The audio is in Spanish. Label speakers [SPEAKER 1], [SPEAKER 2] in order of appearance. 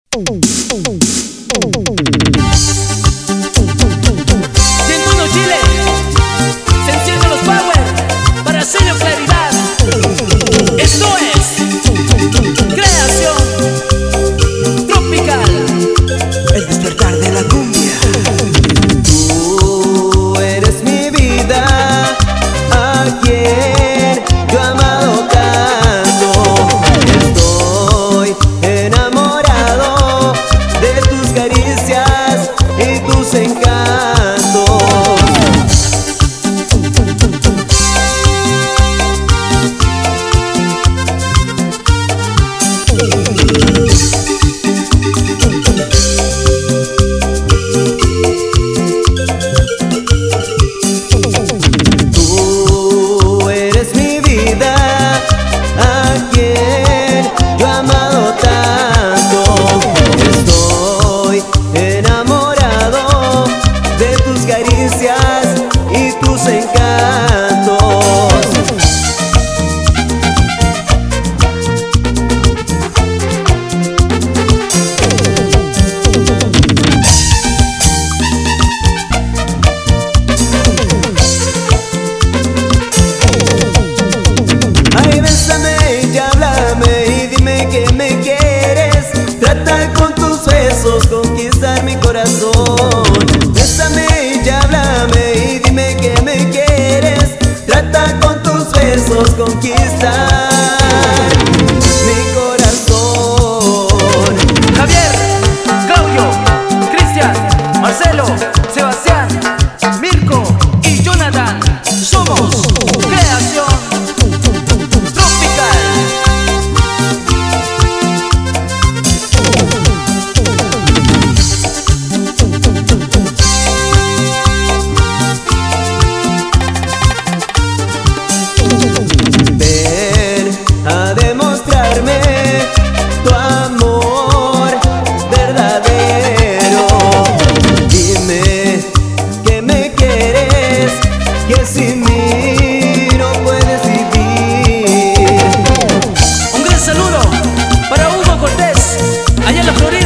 [SPEAKER 1] 101 Chile, se encienden los power para sello claridad. Esto es creación tropical,
[SPEAKER 2] el despertar de la cumbia. Tú eres mi vida, a quien yo he amado tanto. Estoy enamorado de tus caricias y tus encantos. Tú eres mi vida, a quien yo he amado tanto. Estoy enamorado de tus caricias y tus encantos. Ay, bésame y háblame y dime que me quieres. Trata con tus besos conquistar mi corazón. Bésame y háblame y dime que me quieres. Trata con tus besos conquistar mi corazón.
[SPEAKER 1] Javier, Claudio, Cristian, Marcelo, Sebastián, Mirko y Jonathan. Somos creación tropical.
[SPEAKER 2] Ven a demostrarme tu amor verdadero. Dime que me quieres, que sin mí no puedes vivir.
[SPEAKER 1] Un gran saludo para Hugo Cortés, allá en la Florida.